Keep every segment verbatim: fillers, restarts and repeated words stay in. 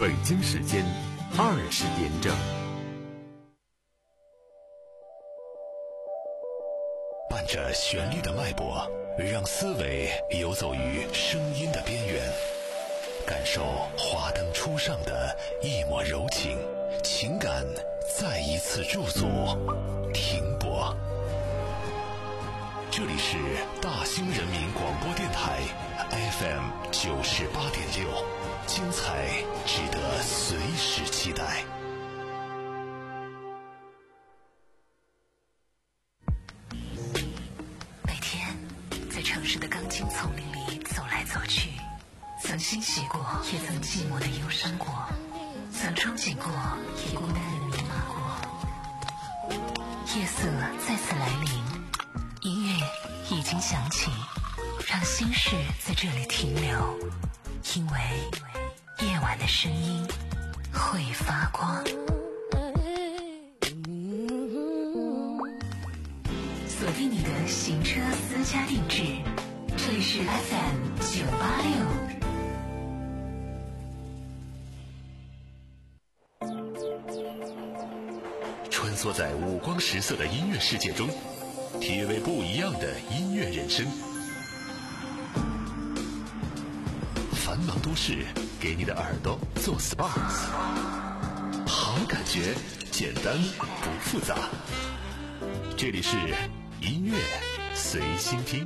北京时间二十点整。 伴着旋律的脉搏，让思维游走于声音的边缘，感受华灯初上的一抹柔情，情感再一次驻足停泊。这里是大兴人民广播电台 F M 九十八点六，精彩值得随时期待。 每天在城市的钢筋丛林里走来走去，曾欣喜过，也曾寂寞的忧伤过，曾憧憬过，也孤单的迷茫过。夜色再次来临，音乐已经响起，让心事在这里停留，因为夜晚的声音会发光。锁定你的行车私家定制，这里是 F M 九八六。 穿梭在五光十色的音乐世界中，体味不一样的音乐人生。繁忙都市给你的耳朵做 S P A， 好感觉简单不复杂。这里是音乐随心听。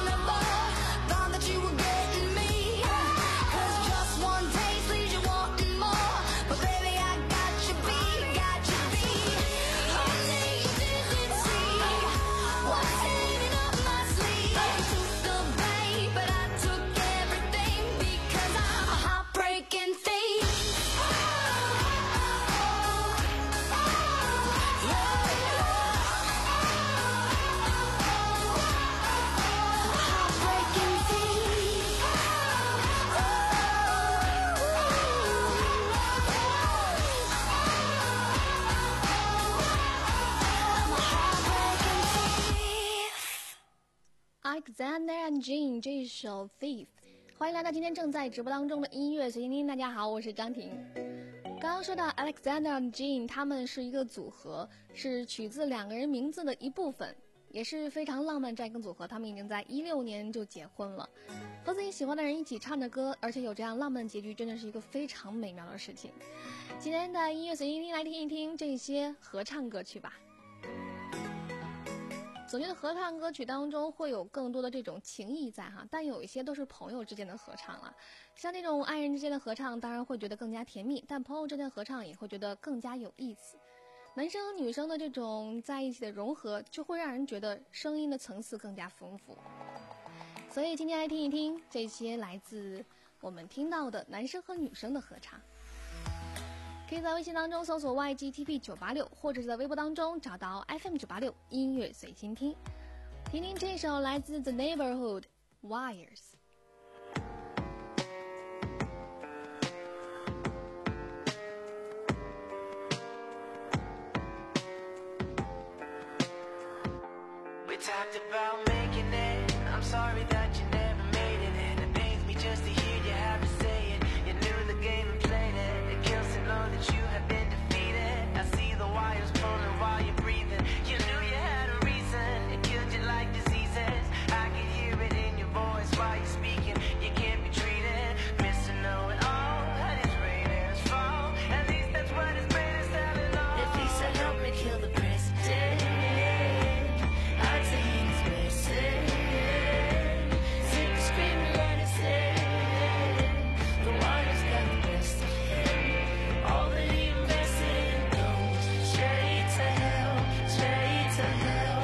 Cause just one taste leaves you wanting more. Alexander and Jean 这一首 Thief。 欢迎来到今天正在直播当中的音乐随心听。大家好，我是张婷。刚刚说到 Alexander and Jean 他们是一个组合，是取自两个人名字的一部分，也是非常浪漫这样一个组合。他们已经在一六年就结婚了，和自己喜欢的人一起唱着歌，而且有这样浪漫结局，真的是一个非常美妙的事情。今天的音乐随心听，来听一听这些合唱歌曲吧。总觉得合唱歌曲当中会有更多的这种情谊在哈，但有一些都是朋友之间的合唱了。像那种爱人之间的合唱，当然会觉得更加甜蜜，但朋友之间的合唱也会觉得更加有意思。男生和女生的这种在一起的融合，就会让人觉得声音的层次更加丰富。所以今天来听一听这些来自我们听到的男生和女生的合唱。可以在微信当中搜索 Y G T P 九八六， 或者是在微博当中找到 F M 九八六 音乐随心听，听听这首来自 The Neighborhood Wires。 We talked about making it, I'm sorry that you never made it, and it pains me just to hear you have to say it. You knew the game and played it, it kills to know that you have been defeated. I see the wires pulling while you're breathing. You knew you had a reason, it killed you like diseases. I can hear it in your voice while you're speaking. You can't be treated, missing know it all. How these raiders fall, at least that's what his brain is telling all. If he said help me kill the president, I'd say he's missing. Sick of screaming like I said, the wires got the best of him. All that he invested in goes straight to hell, straight to hell.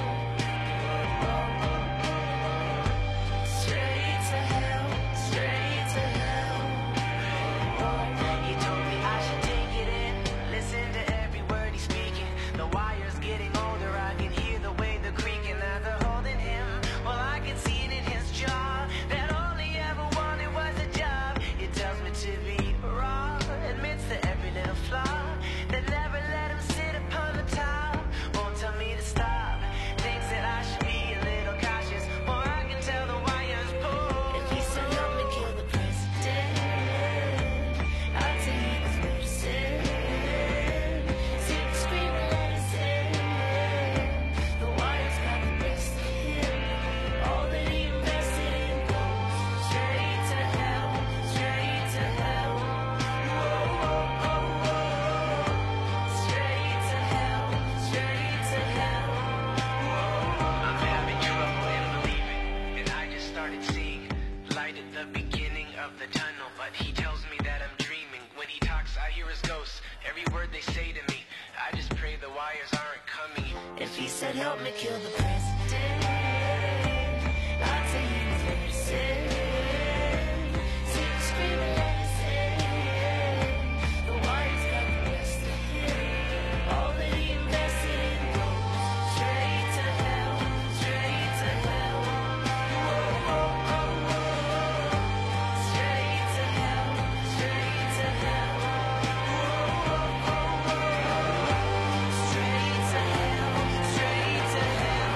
Straight to hell, straight to hell. He told me I should take it in, listen to every word he's speaking. The wire's getting older, I can hear the way they're creaking. Now they're holding him, well I can see it in his jaw, that all he ever wanted was a job. He tells me to be raw, admits to every little flaw, that never let him sit upon the top. Won't tell me to stop, thinks that I should be a little cautious, or I can tell the wires pull. If he said help me kill the president, I'd say he was medicine. Sick of screaming like I said, the wires got the best of him. All that he invested in goes straight to hell, straight to hell. Whoa, whoa, whoa, whoa. Straight to hell, straight to hell. I'm having trouble in believing, and I just started seeing light at the beginning of the tunnel. But he tells me that I'm dreaming. When he talks, I hear his ghost. Every word they say to me, I just pray the wires aren't coming. If he said help me kill the president, I'd say he was medicine. Sick of screaming like I said, the wires got the best of him. All that he invested in goes straight to hell, straight to hell. Whoa, whoa, whoa, whoa. Straight to hell, straight to hell. Whoa, whoa, whoa, whoa. Straight to hell, straight to hell.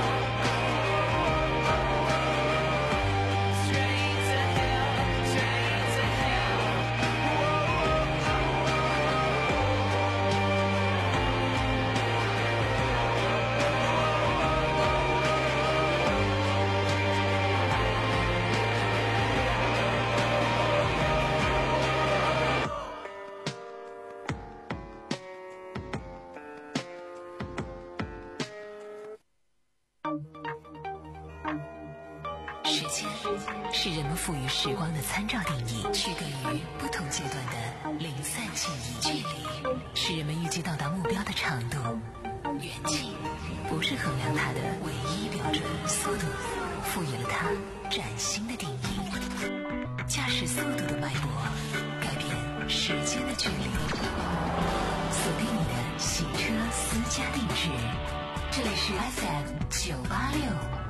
Straight to hell, straight to hell. “时间是人们赋予时光的参照定义，区隔于不同阶段的零散记忆。距离是人们预计到达目标的长度，远近不是衡量它的唯一标准。速度赋予了它崭新的定义。驾驶速度的脉搏，改变时间的距离。锁定你的洗车私家定制，这里是 F M 九八六。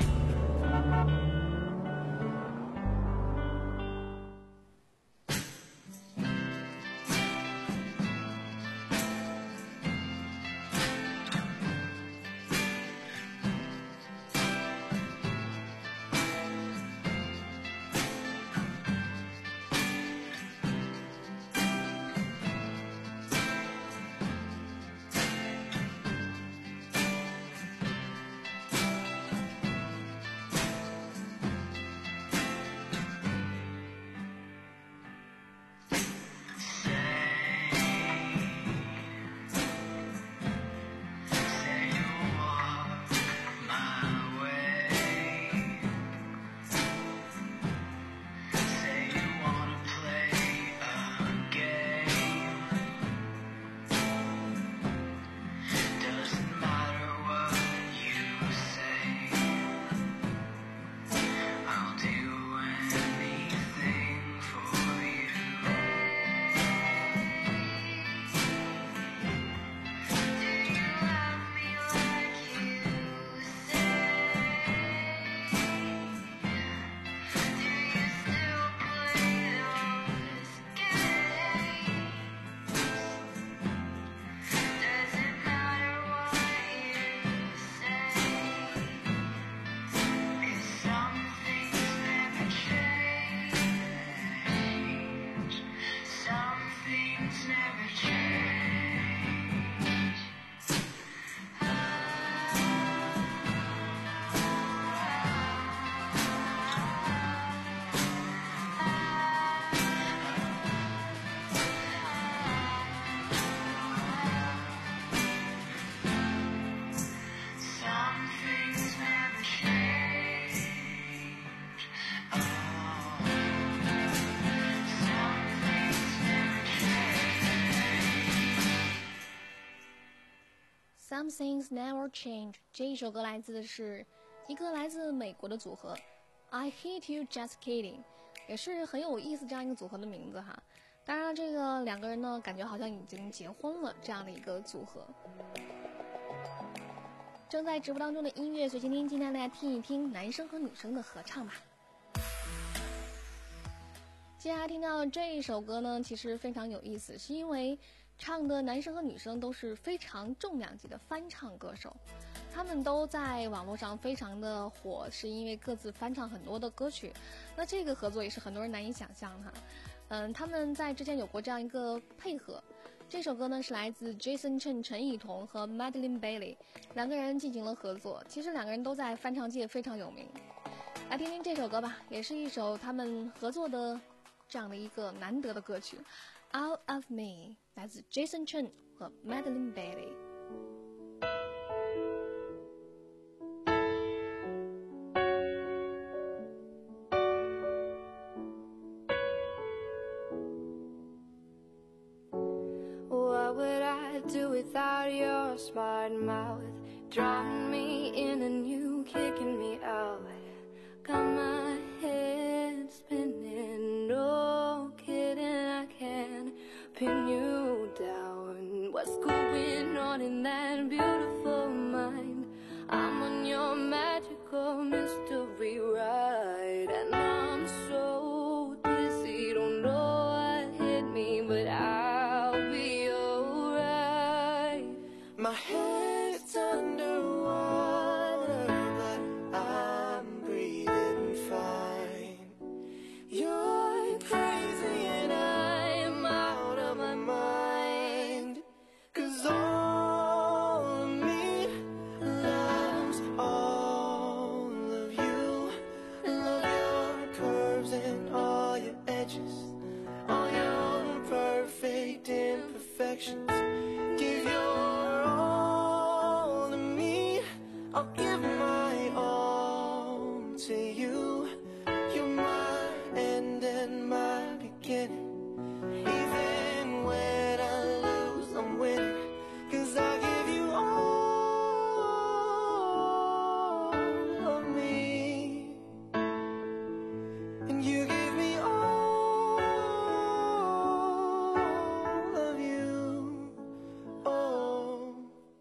Some Things Never Change 这一首歌来自的是一个来自美国的组合 I Hate You Just Kidding， 也是很有意思这样一个组合的名字哈。当然这个两个人呢感觉好像已经结婚了这样的一个组合。正在直播当中的音乐随心听，今天大家听一听男生和女生的合唱吧。接下来听到这一首歌呢其实非常有意思，是因为唱的男生和女生都是非常重量级的翻唱歌手，他们都在网络上非常的火，是因为各自翻唱很多的歌曲。那这个合作也是很多人难以想象哈。嗯，他们在之前有过这样一个配合。这首歌呢是来自 Jason Chen 陈以彤和 Madeline Bailey 两个人进行了合作，其实两个人都在翻唱界非常有名。来听听这首歌吧，也是一首他们合作的这样的一个难得的歌曲 Out of Me， 来自 Jason Chen 和 Madeline Bailey。What would I do without your smart mouth? Drawing me in and you kicking me out. Got my head spinning, no kidding, I can't pin you down. What's going on in that beautiful mind? I'm on your magical mystery ride, and I'm so dizzy, don't know what hit me, but I'll be alright. My head's underwater, but I'm breathing fine. You're crazy and I'm out of my mind. 'Cause all of me loves all of you. Love your curves and all your edges, all your perfect imperfections. Give your all to me, I'll give my all to you. You're my end and my beginning. Even when I lose, I'm winning. 'Cause I give you all of me, and you give me all of you. Oh,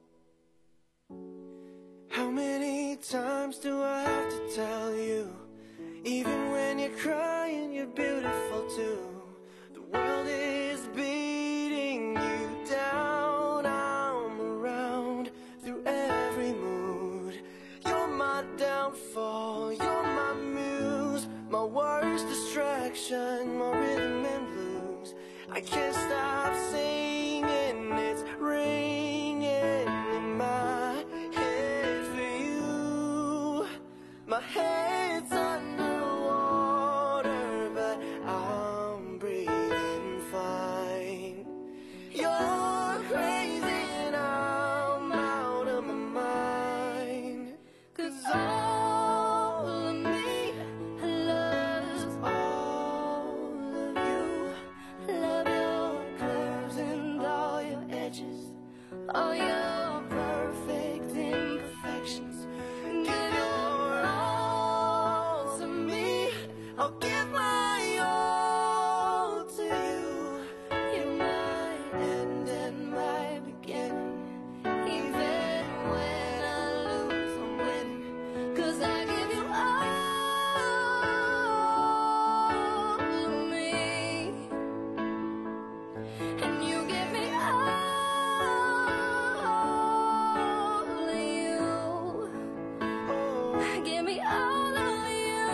how many times do I have to tell you? Even when you're crying, you're beautiful too. The world is beating you down. I'm around through every mood. You're my downfall, you're my muse, my worst distraction, my rhythm and blues. I can't stop singing, it's ringing in my head for you. My head's underwater, but I'm breathing fine. You're crazy and I'm out of my mind. 'Cause all of me loves all of you. Love your curves and all your edges, all your perfect imperfections. Give your all to me, I'll give my all to you. You're my end and my beginning. Even when I lose, I'm winning. 'Cause I give you all of me, and you give me all of you. Give me all of you.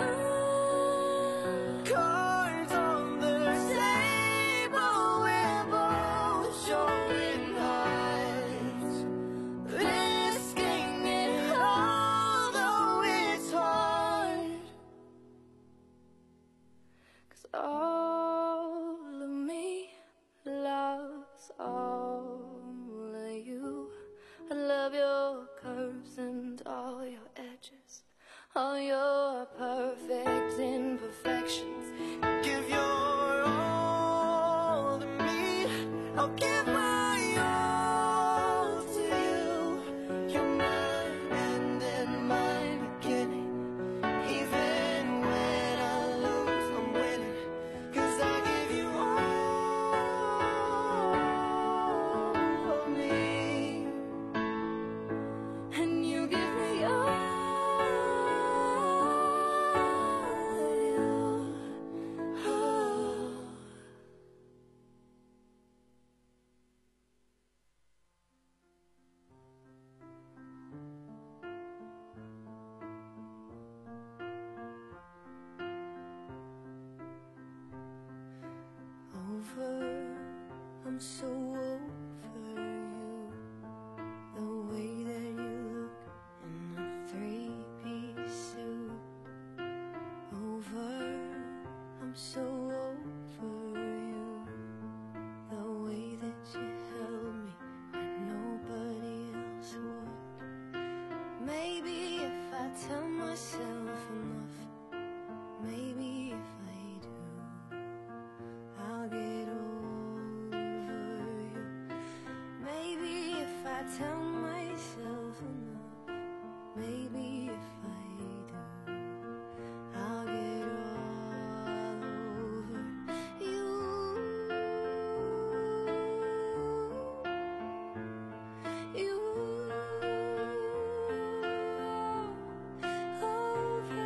Cards on the table, we're both showing hearts, risking it although it's hard. 'Cause all of me loves all of you. I love your curves and all your edges, all your perfect imperfections. Give your all to me, I'll give my all to you. I'm so over you, the way that you look in a three-piece suit. Over, I'm so over you, the way that you held me when nobody else would. Maybe if I tell myself enough, maybe if I do, I'll get over you. Maybe if I tell myself enough, maybe if I do, I'll get all over you. You over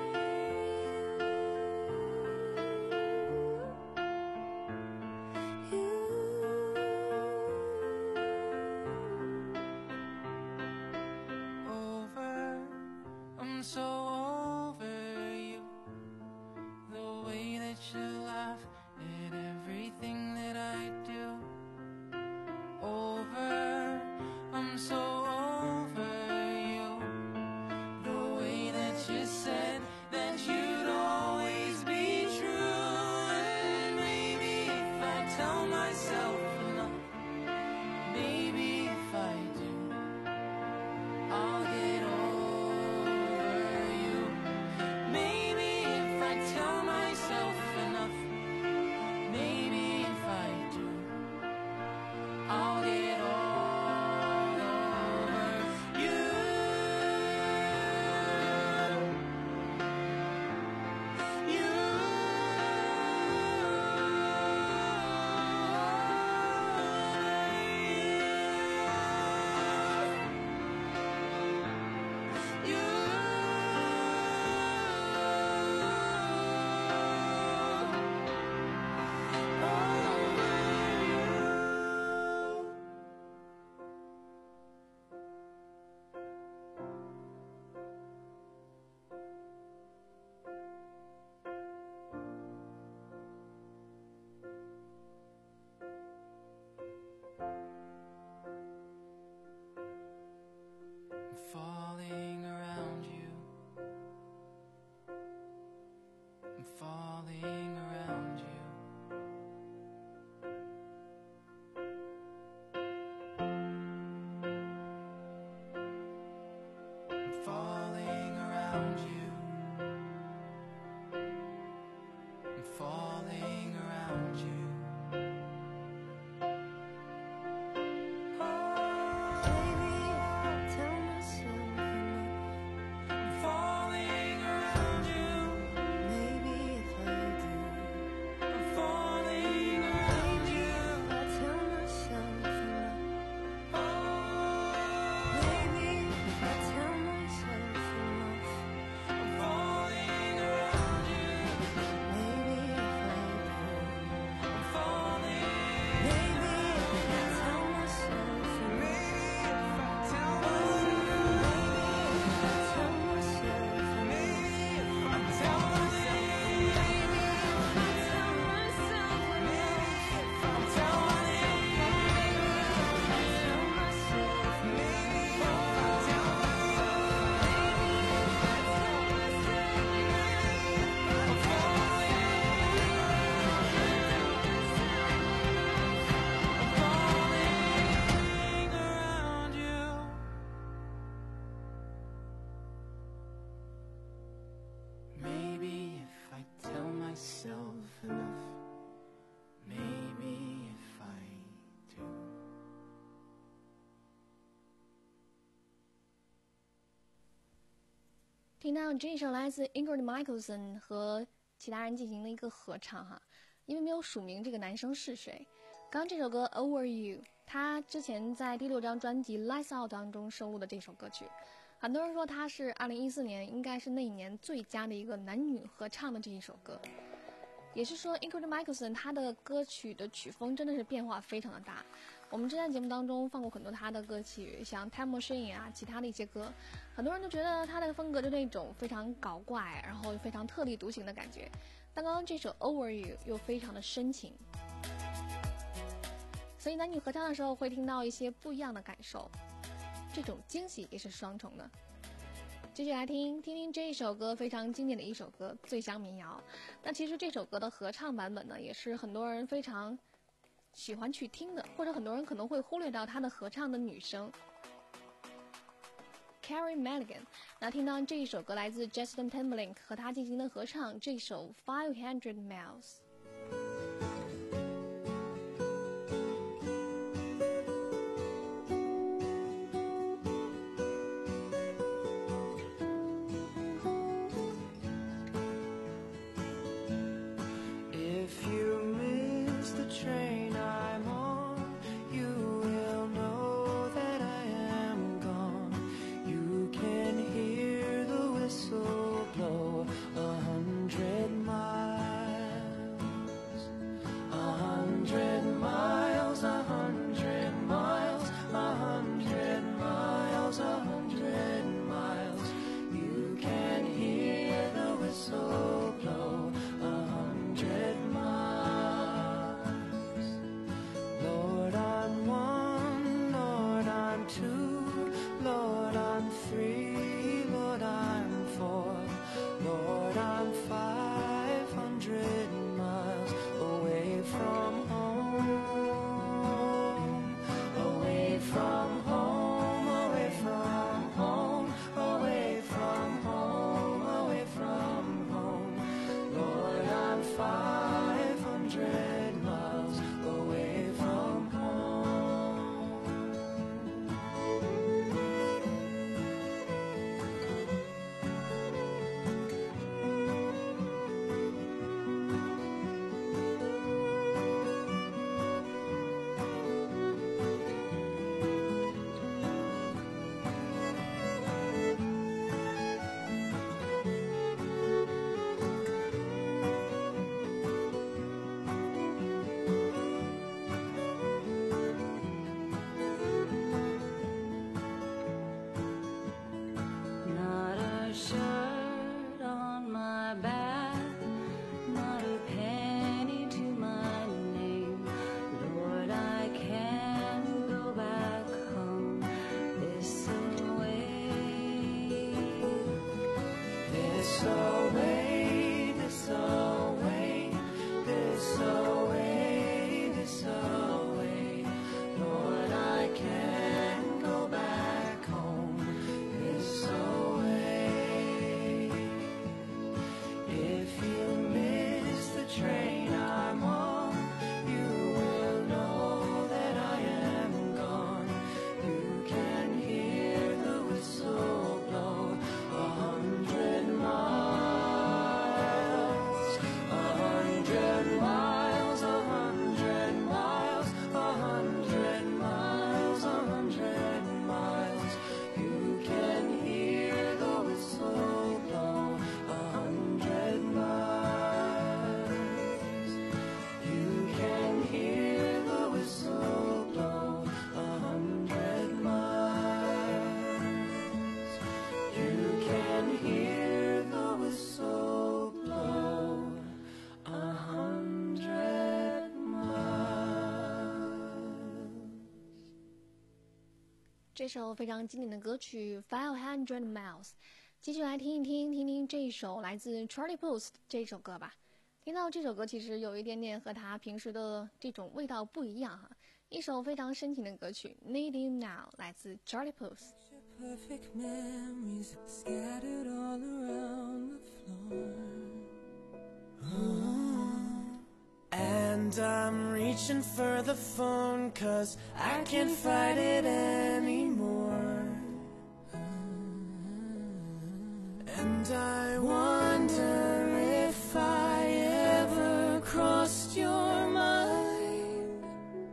Over, I'm so over you, the way that you laugh at everything that I do. Over, I'm so over you, the way that you said that you'd always be true. And maybe if I tell myself enough, maybe if I do, I'll get over you. Maybe if I tell myself enough, maybe if I do, I'll get all over you. You. I'm falling around you. I'm falling around you. I'm falling around you. I'm falling around you. Maybe if I tell myself enough, I'm falling around you. maybe if I do, I'm falling around you. if I tell myself enough, Oh, maybe if I tell myself enough, I'm falling around you. maybe if I do, I'm falling. maybe if I tell myself enough, Maybe if I tell myself, tell myself enough, maybe if I tell myself, maybe if I tell myself enough, if I tell myself, tell myself maybe if I tell I'm falling. I'm falling around you. Maybe if I tell myself enough, maybe if I do. 听到这首来自 Ingrid Michaelson 和其他人进行了一个合唱哈，因为没有署名这个男生是谁。刚刚这首歌 Over You， 他之前在第六张专辑 Lights Out 当中收录的这首歌曲，很多人说他是二零一四年应该是那一年最佳的一个男女合唱的这一首歌。也是说 Ingrid Michaelson 他的歌曲的曲风真的是变化非常的大。我们之前节目当中放过很多他的歌曲，像 Time Machine 啊，其他的一些歌，很多人都觉得他的风格就那种非常搞怪，然后非常特立独行的感觉。但刚刚这首 Over You 又非常的深情。 所以男女合唱的时候会听到一些不一样的感受，这种惊喜也是双重的。继续来听听听这一首歌，非常经典的一首歌《醉乡民谣》。那其实这首歌的合唱版本呢，也是很多人非常喜欢去听的，或者很多人可能会忽略到他的合唱的女声 Carey Mulligan。 那听到这一首歌来自 Justin Timberlake 和他进行的合唱，这首 Five Hundred Miles。这首非常经典的歌曲 Five Hundred Miles。 继续来听一听听听这一首来自 Charlie Puth 这首歌吧。听到这首歌其实有一点点和他平时的这种味道不一样哈，一首非常深情的歌曲 Need You Now 来自 Charlie Puth。 Perfect memories scattered all around the floor. And I'm reaching for the phone 'cause I can't fight it anymore. And I wonder if I ever crossed your mind.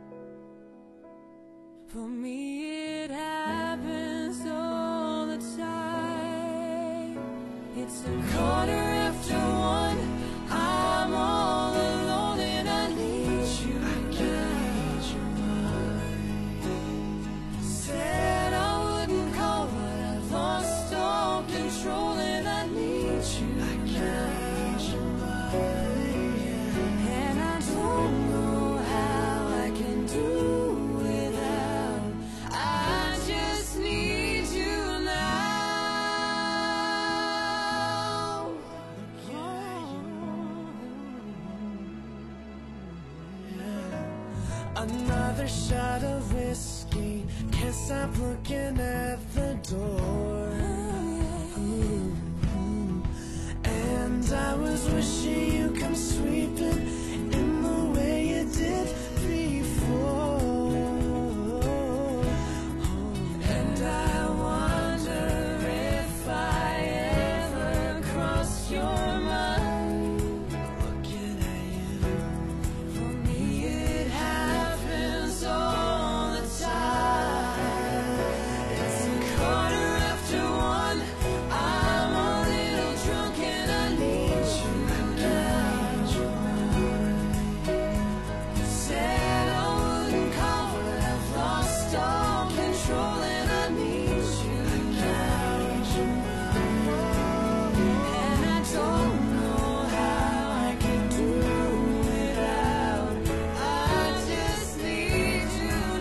For me it happens all the time. It's a quarter after one, I'm all alone and I need you. I need you mind. Said I wouldn't call but I've lost all control and I need you. I need you mind. And I don't know how I can do another shot of whiskey. Can't stop looking at the door. Mm-hmm. And I was wishing you come sweeping in the way you did before. And I wonder if I ever crossed your mind. Looking at you, for me it happens all the time. It's a quarter after one. I'm a little drunk and I need you now. Said I wouldn't call, but I've lost all control and I need you now. And I don't know how I can do without. I just need you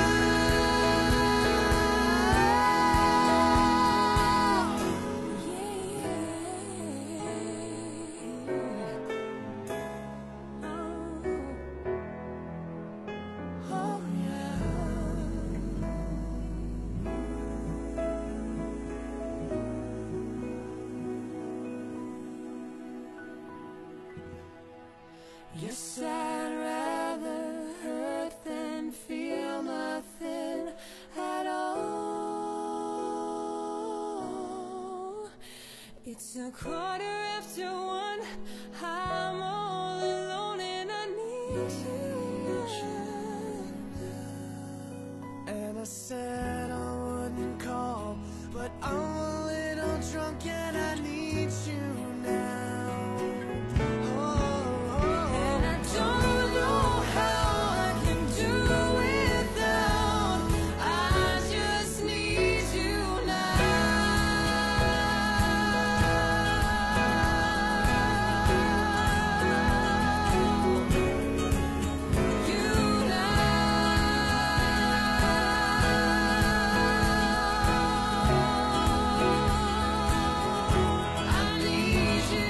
now. Oh, yes, I'd rather hurt than feel nothing at all. It's a quarter after one. I'm all alone and I need you. And I said I wouldn't call, but I'm a little drunk and I need you now. And I don't know how I can do without. I just need you now. You now. I need you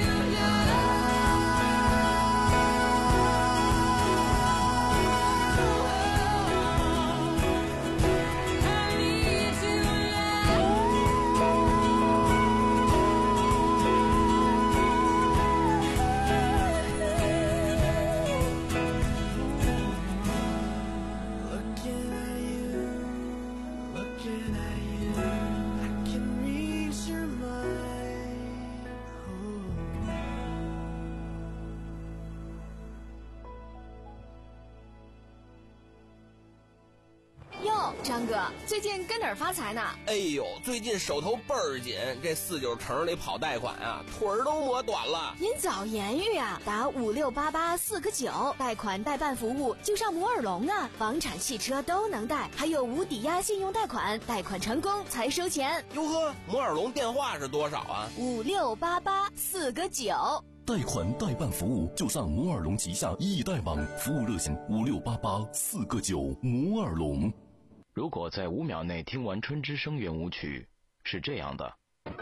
Looking at you, looking at you, I can read your mind. Oh. 哟，张哥，最近跟哪儿发财呢？ 哎呦，最近手头倍儿紧，这四九城里跑贷款啊，腿儿都磨短了。 您早言语啊，打五六八八四个九，贷款代办服务就上摩尔龙啊，房产、汽车都能贷，还有无抵押信用贷款，贷款成功才收钱。 哟呵，摩尔龙电话是多少啊？ 五六八八四个九。 贷款代办服务就上摩尔龙旗下易贷网，服务热线五六八八四个九，摩尔龙。 如果在五秒内听完春之声圆舞曲，是这样的；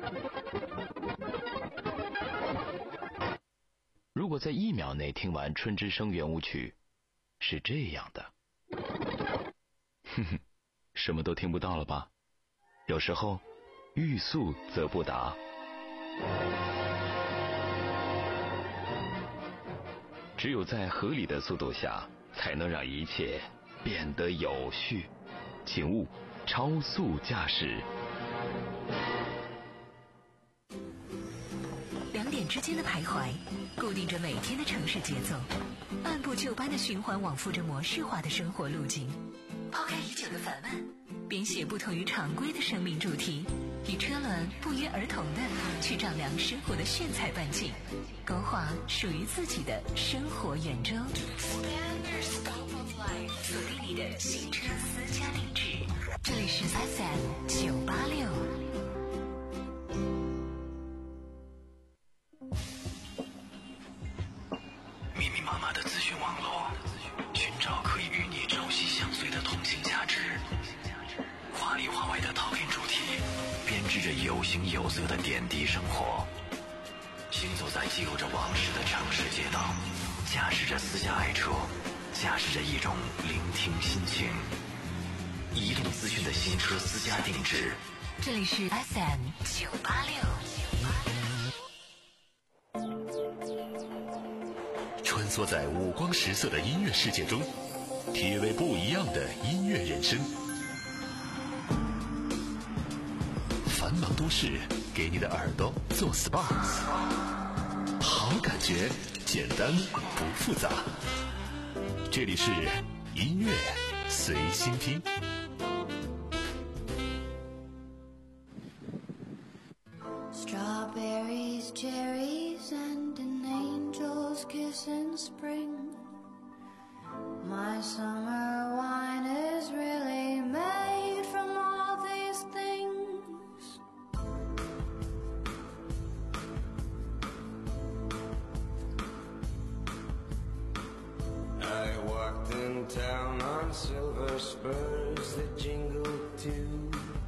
如果在一秒内听完春之声圆舞曲，是这样的。哼哼，什么都听不到了吧？有时候，欲速则不达。只有在合理的速度下，才能让一切变得有序。请勿超速驾驶。 两点之间的徘徊，固定着每天的城市节奏，按部就班的循环往复着模式化的生活路径。抛开已久的烦闷，编写不同于常规的生命主题，与车轮不约而同的去丈量生活的炫彩半径，勾画属于自己的生活圆周。锁定你的新车私家定制，这里是 F M 九八六。 密密麻麻的资讯网络，寻找可以与你朝夕相随的同性价值。华里华外的 talking 主题，编织着有形有色的点滴生活。行走在记录着往事的城市街道，驾驶着私家爱车， 驾驶着一种聆听心情。移动资讯的新车私家定制， 这里是 F M 九八六。 穿梭在五光十色的音乐世界中，体味不一样的音乐人生。繁忙都市给你的耳朵做 S P A， 好感觉简单不复杂。这里是音乐随心听。 Strawberries, cherries, and an angel's kiss in spring. My summer wine is really made from all these things. I walked in town on silver spurs that jingled too.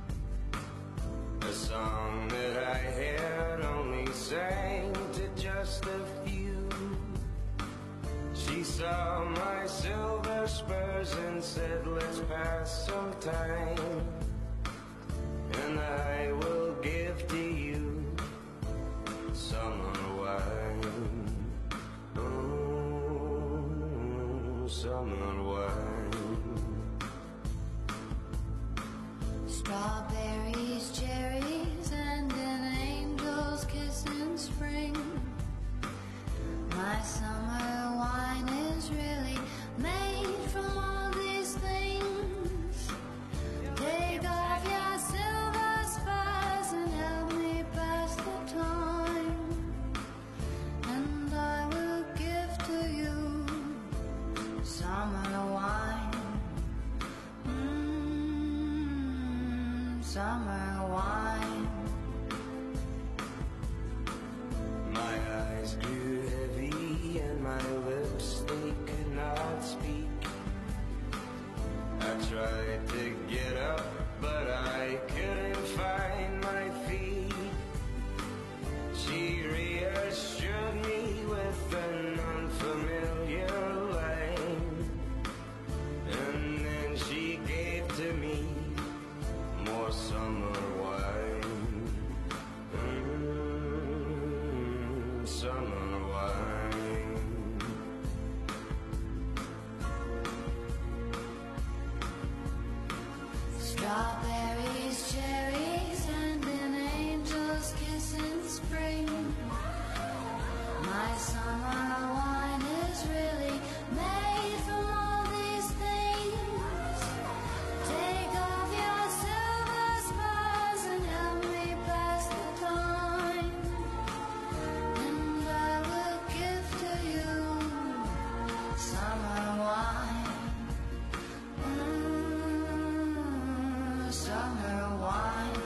A song that I had only sang to just a few. She saw my silver spurs and said, let's pass some time, and I will give to you summer wine. Oh, summer wine. Strawberries, cherries, and an angel's kiss in spring. My summer wine is really made from all these things. Take off your silver spurs and help me pass the time, and I will give to you summer wine. Mm, summer wine. My eyes grew heavy and my lips, they could not speak. I tried to get up, but I couldn't find my feet. She reassured me with an unfamiliar line, and then she gave to me more summer wine. Mm, summer wine. Strawberries, cherries, and an angel's kiss in spring. My summer wine is really made from all these things. Take off your silver spurs and help me pass the time, and I will give to you summer wine. Mm, summer wine.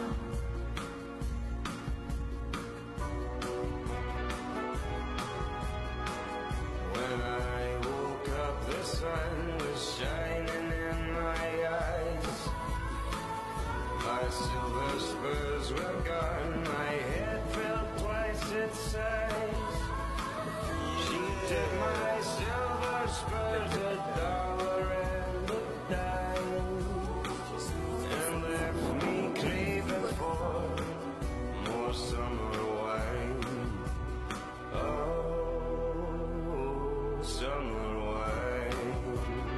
When I woke up, the sun was shining in my eyes. My silver spurs were gone, my head felt twice its size. She took my silver spurs, a dollar and a dime, and left me craving for more summer wine. Oh, summer wine.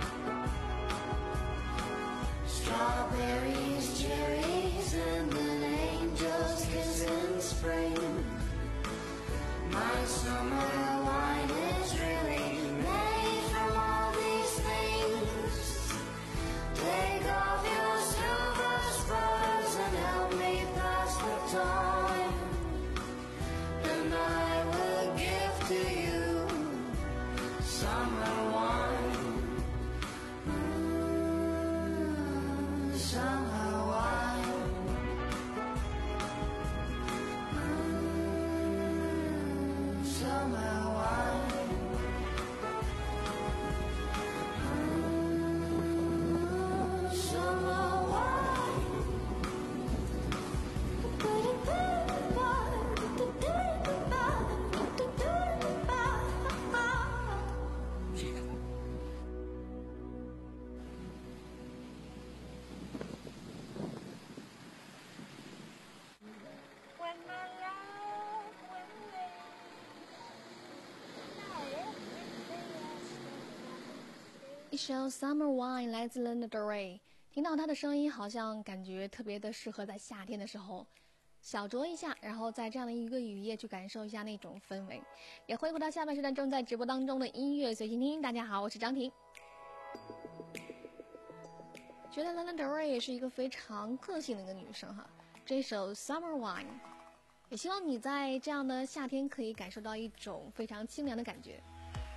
Strawberries, cherries, and an angel's kiss in spring. My summer wine is really made from all these things. Take off your silver spurs and help me pass the time, and I will give to you summer wine. Mm, summer wine. Mm, summer 首 Summer Wine 来自 Lana Del Rey， 听到她的声音好像感觉特别的适合在夏天的时候小酌一下，然后在这样的一个雨夜去感受一下那种氛围。也欢迎回到下半时段正在直播当中的音乐随心听，大家好，我是张婷。觉得 Lana Del Rey 也是一个非常个性的一个女生哈，这首 Summer Wine 也希望你在这样的夏天可以感受到一种非常清凉的感觉。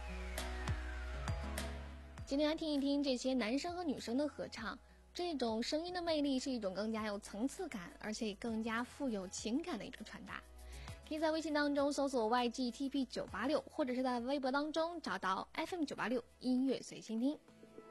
今天来听一听这些男生和女生的合唱，这种声音的魅力是一种更加有层次感而且更加富有情感的一种传达。可以在微信当中搜索 Y G T P 九八六， 或者是在微博当中找到 F M 九八六 音乐随心听。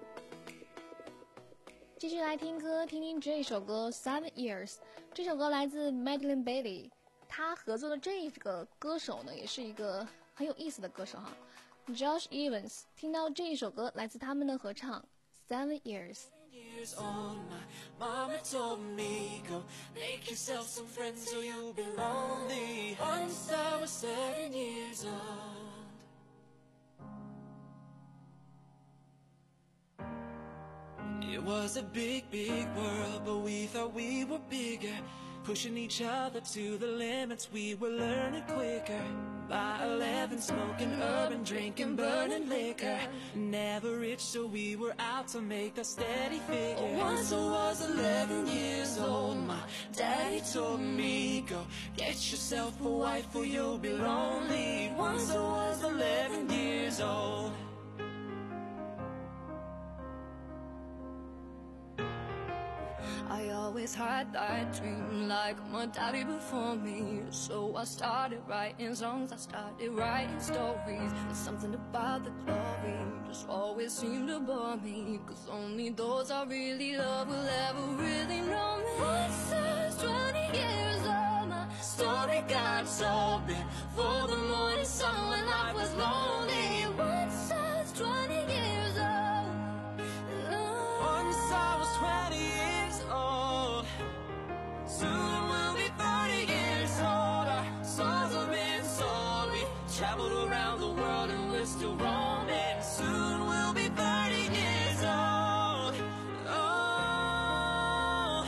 继续来听歌，听听这首歌 Seven Years。 这首歌来自 Madeline Bailey， 她合作的这个歌手呢也是一个很有意思的歌手哈， Josh Evans。 听到这一首歌来自他们的合唱 Seven Years。 Years old, my mama told me, go make yourself some friends or you'll be lonely. Once I was seven years old. It was a big, big world, but we thought we were bigger. Pushing each other to the limits, we were learning quicker. By eleven, smoking urban, drinking, burning liquor. Never rich, so we were out to make a steady figure. Once I was eleven years old, my daddy told me, go get yourself a wife or you'll be lonely. Once I was eleven years old. I always had that dream like my daddy before me. So I started writing songs, I started writing stories. There's something about the glory just always seemed to bore me, cause only those I really love will ever really know me. Once I was twenty years old, my story got told before the morning sun when life was lonely. Once I was twenty years old. Once I was twenty years old. Soon we'll be thirty years old. Our souls have been sold. We traveled around the world and we're still roaming. Soon we'll be thirty years old. Oh,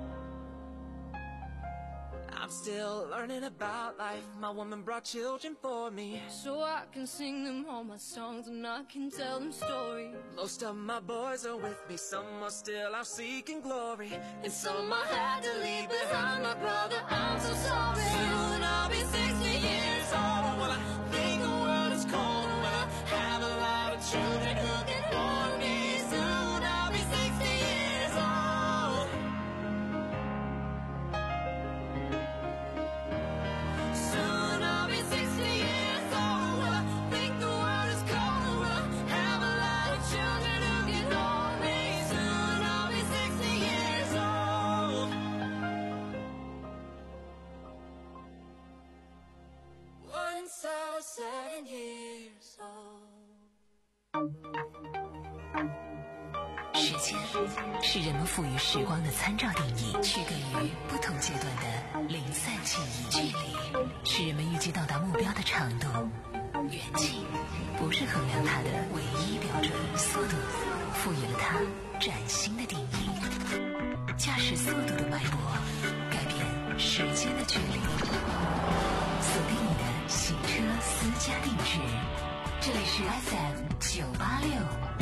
I'm still learning about life. My woman brought children for me, so I can sing them all my songs and I can tell them stories. Most of my boys are with me, some are still out seeking glory, and some I had to leave behind. My brother, I'm so sorry. Soon I'll be sixty years old. Well, I think the world is cold. Well, I have a lot of children who can hold me. Soon I'll be sixty years old. Soon I'll be sixty years old. Well, I think the world is cold. Well, I have a lot of children who can hold me. Soon I'll be sixty years old. Once I was seven years old. 时间是人们赋予时光的参照定义，区隔于不同阶段的零散记忆。距离是人们预计到达目标的长度，远近不是衡量它的唯一标准。速度赋予了它崭新的定义，驾驶速度的脉搏改变时间的距离。锁定你的洗车私家定制，这里是 F M 九八六。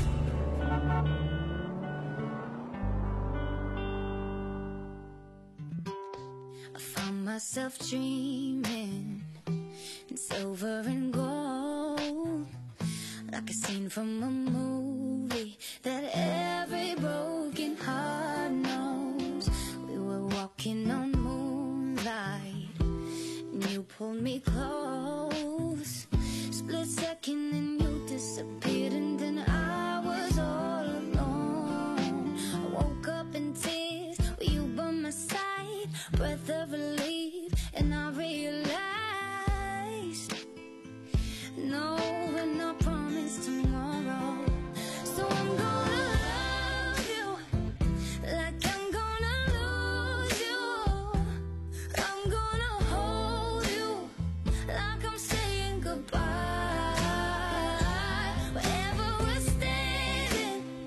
Myself dreaming in silver and gold, like a scene from a movie that every broken heart knows. We were walking on moonlight and you pulled me close. Split second and you disappeared, and then I was all alone. I woke up in tears with you by my side, breath of relief, and I realized, no, we're not promised tomorrow. So I'm gonna love you like I'm gonna lose you. I'm gonna hold you like I'm saying goodbye. Wherever we're standing,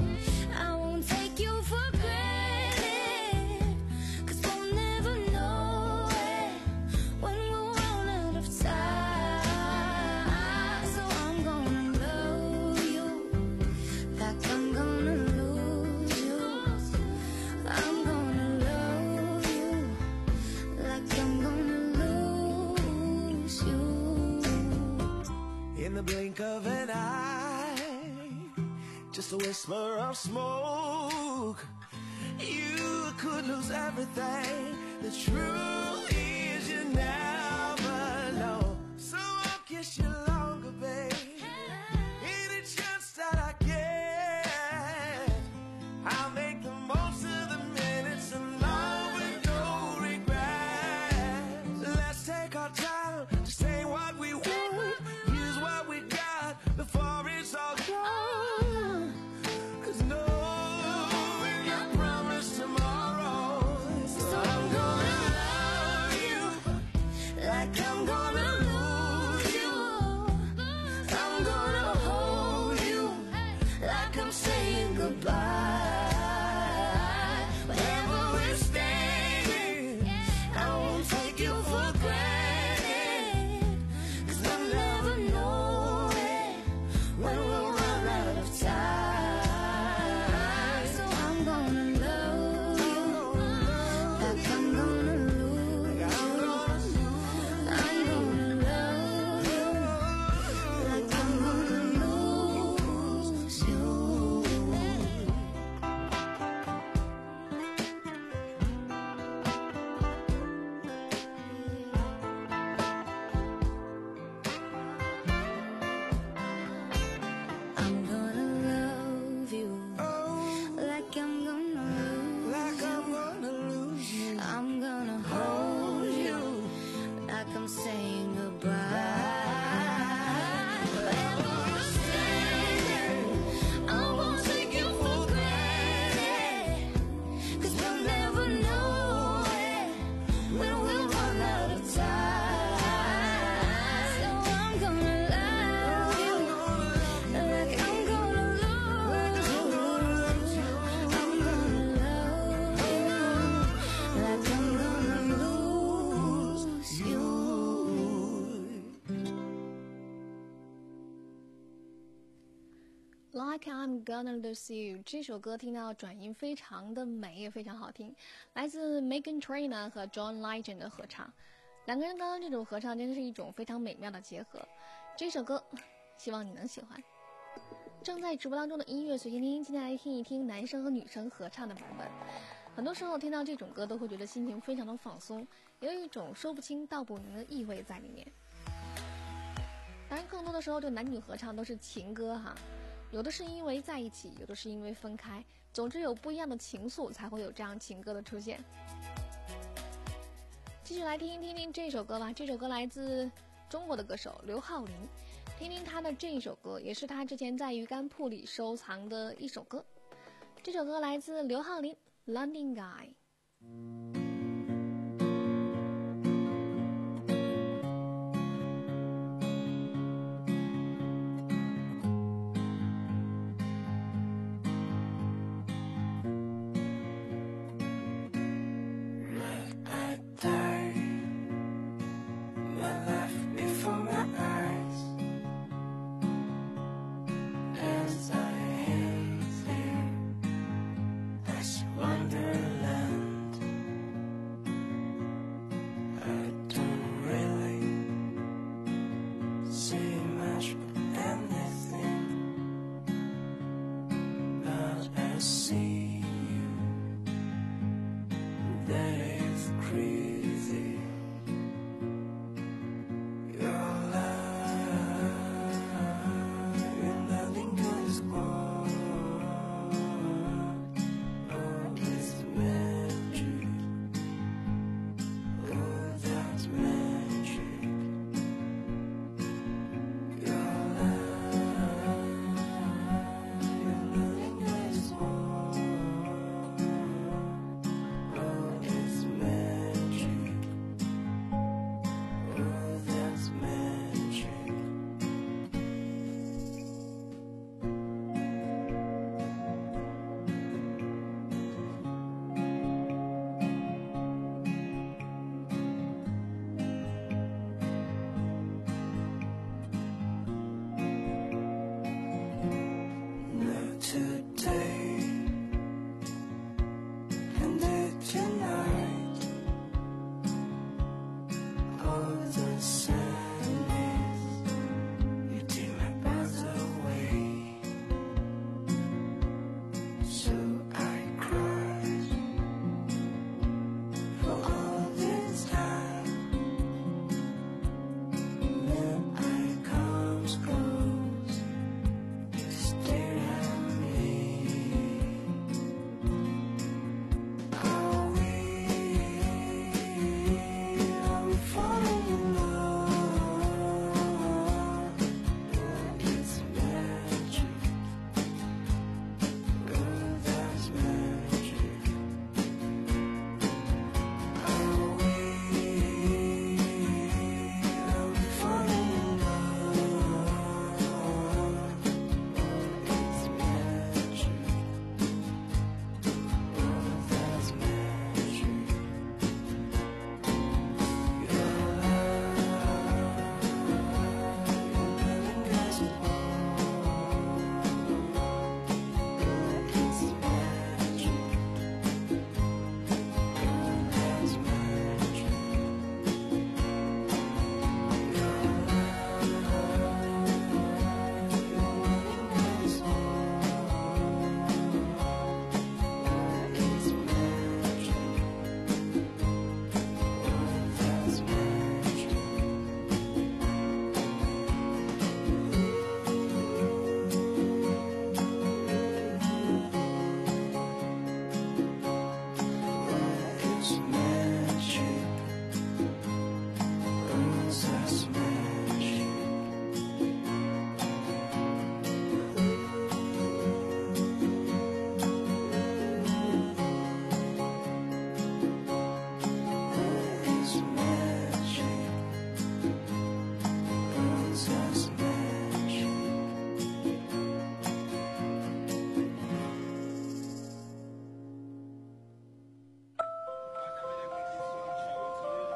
blink of an eye, just a whisper of smoke. You could lose everything. The truth is you never know. So I'll kiss you longer, babe. Any chance that I get, I'll make the most of the minutes and love with no regrets. Let's take our time to say what we want, use what we got before it's all gone. Cause no one can promise tomorrow. So I'm gonna love you like I'm gonna lose you. I'm gonna hold you like I'm saying goodbye. Wherever we're standing, I won't take you for granted. Cause we'll never know it when we'll run out of time. So I'm gonna love you like I'm gonna lose you. I'm gonna love you like I'm gonna lose you. I'm gonna love you like I'm gonna lose like I'm gonna lose you. I'm gonna hold you like I'm saying goodbye. Wherever we're standing, I won't take you for granted. Cause we'll never know it when we'll run out of time. So I'm gonna love you like I'm gonna lose you. I'm gonna love you like I'm gonna lose you. Like I'm Gonna Lose You 这首歌听到转音非常的美，也非常好听，来自 Meghan Trainor 和 John Legend 的合唱。两个人刚刚这种合唱真的是一种非常美妙的结合。这首歌希望你能喜欢。正在直播当中的音乐随心听，今天来听一听男生和女生合唱的版本。很多时候听到这种歌都会觉得心情非常的放松，有一种说不清道不明的意味在里面。当然更多的时候就男女合唱都是情歌哈，有的是因为在一起，有的是因为分开，总之有不一样的情愫才会有这样情歌的出现。继续来听一听听这首歌吧，这首歌来自中国的歌手刘浩霖，听听他的这一首歌，也是他之前在鱼竿铺里收藏的一首歌。这首歌来自刘浩霖 London Guy。 Wonderland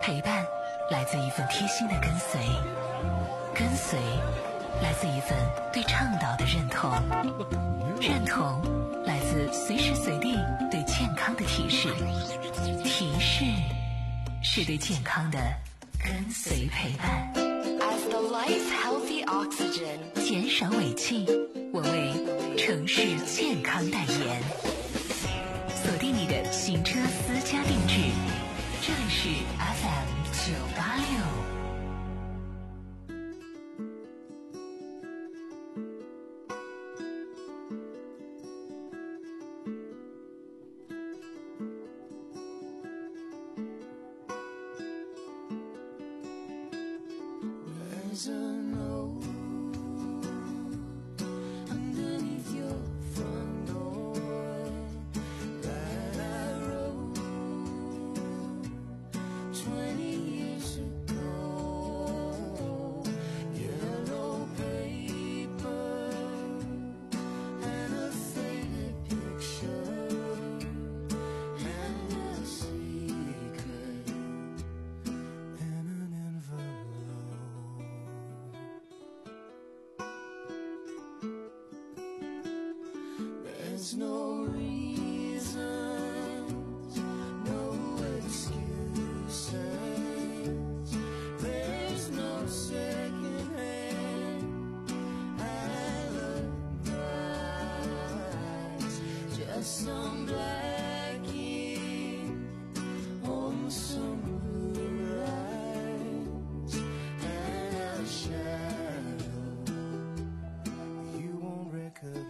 陪伴来自一份贴心的跟随，跟随来自一份对倡导的认同，认同来自随时随地对健康的提示，提示是对健康的跟随陪伴。 As the life's healthy oxygen， 减少尾气，我为城市健康代言。锁定你的行车私家定制，这里是 F M 九八六。 There's a note underneath your front door that I wrote twenty years ago. Yellow paper and a faded picture and a secret in an envelope. There's no reasons, no excuses. There's no second hand alibis. Just some black ink on some blue lines and a shadow you won't recognize.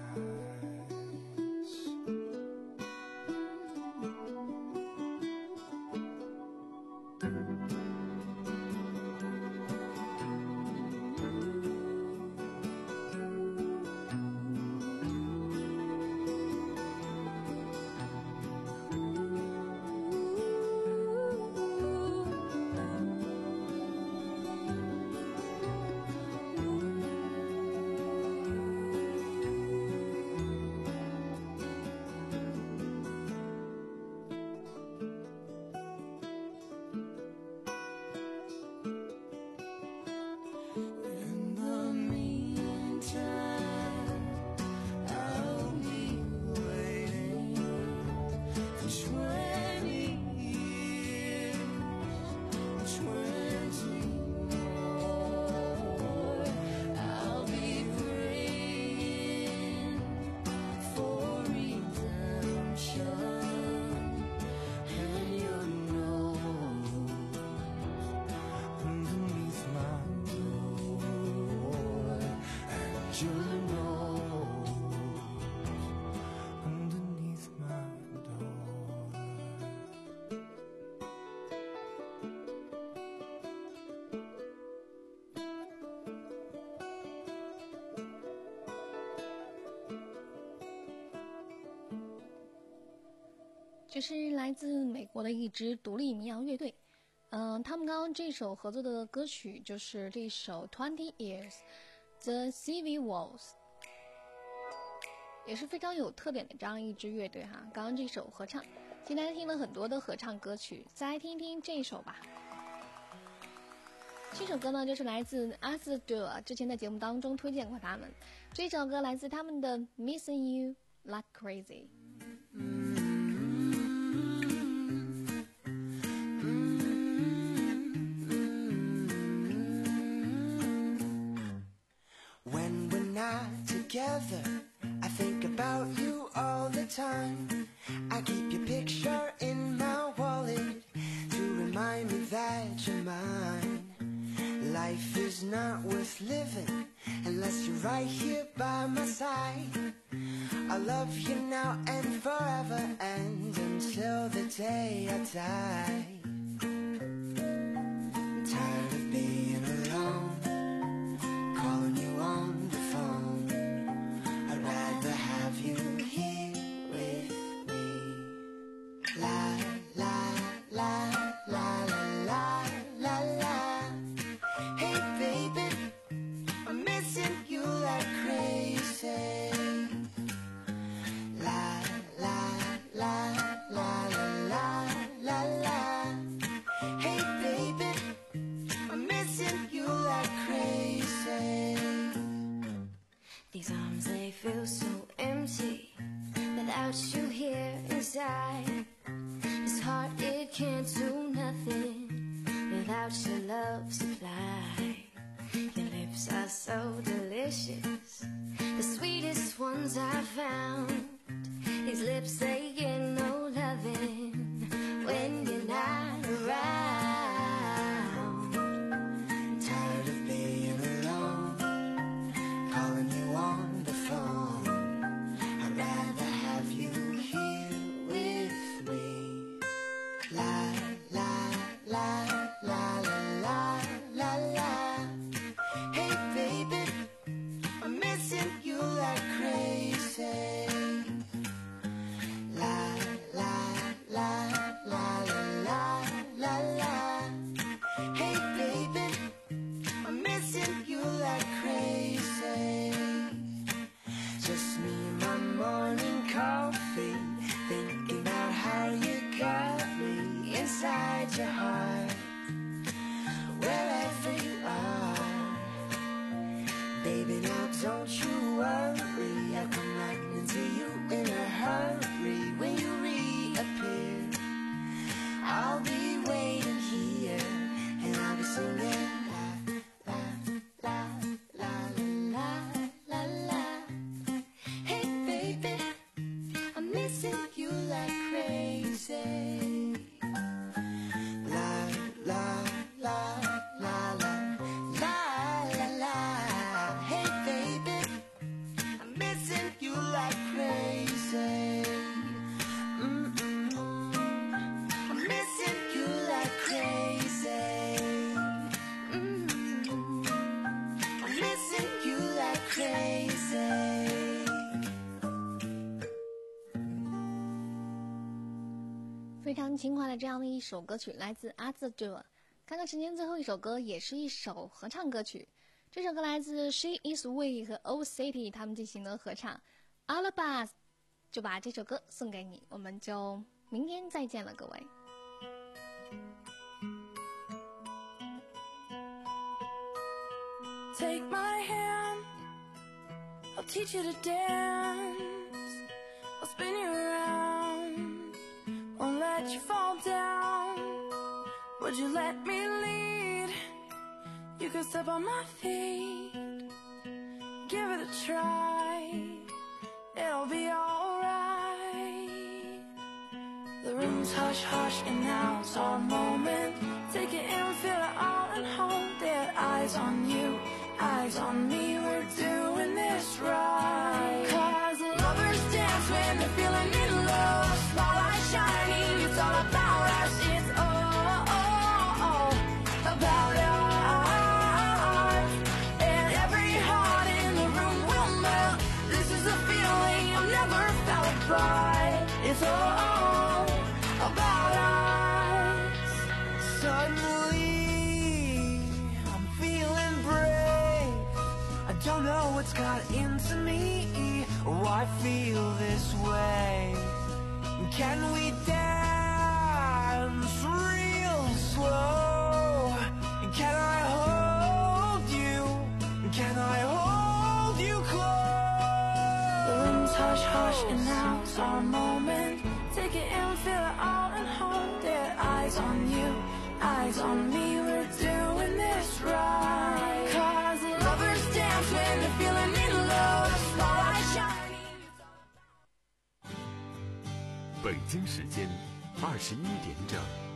In the meantime, I'll be waiting for twenty years, twenty more. I'll be praying for redemption, and you know underneath my door, and you know underneath my door. "这是来自美国的一支独立民谣乐队，嗯，他们刚刚这首合作的歌曲就是这首 Twenty Years The C V Walls， 也是非常有特点的这样一支乐队哈。刚刚这首合唱，今天听了很多的合唱歌曲，再来听一听这一首吧。这首歌呢，就是来自阿斯德，之前在节目当中推荐过他们。这首歌来自他们的 Missing You Like Crazy。 When we're not together, I think about you all the time. I keep your picture in my wallet to remind me that you're mine. Life is not worth living unless you're right here by my side. I love you now and forever and until the day I die. I'm tired of being alone, calling you on the phone. I'd rather have you here with me. La la la la la la la. Hey baby, I'm missing you like crazy. La la la la la la la la. die. This heart, it can't do nothing without your love supply. Your lips are so delicious, the sweetest ones I've found. These lips, they get no loving when you're not around. Tired of being alone, calling you on the phone. I'd rather have you here with me. La la la la la la la. Hey baby, I'm missing you like crazy. La la la la la la la. Hey baby, I'm missing you like crazy. Just me and my morning coffee, thinking about how you got me inside your heart. Wherever you are, baby, now don't you worry, I'll come running to you in a hurry. When you reappear, I'll be waiting here, and I'll be singing la la la la la la la. Hey baby, I'm missing you like crazy. La la la la la la la la. Hey baby, I'm missing you like crazy. Mm-mm. I'm missing you like crazy. Mm-mm. I'm missing you like crazy. 非常轻快的这样的一首歌曲，来自阿兹哲。看看时间，最后一首歌也是一首合唱歌曲。这首歌来自 She Is We 和 Old City 他们进行的合唱。All of Us 就把这首歌送给你，我们就明天再见了，各位。 Take my hand, I'll teach you to dance. I'll spin you around, won't let you fall down. Would you let me lead? You can step on my feet, give it a try, it'll be alright. The room's hush hush and now it's our moment. Take it in, feel it all and hold it. Eyes on you, eyes on me, we're doing this right. Cause lovers dance when they're feeling in love. Spotlight shining, it's all about us. It's all, all, all about us. And every heart in the room will melt. This is a feeling I've never felt right. It's all about us. Suddenly, I'm feeling brave. I don't know what's got into me, or I feel this way. Can we dance real slow? Can I hold you? Can I hold you close? The room's hush hush and now it's our moment. Take it in, feel it all and hold it. Eyes on you, eyes on me, we're doing this right. Cause lovers dance when they're feeling in love. Spotlight shining. 北京时间二十一点整。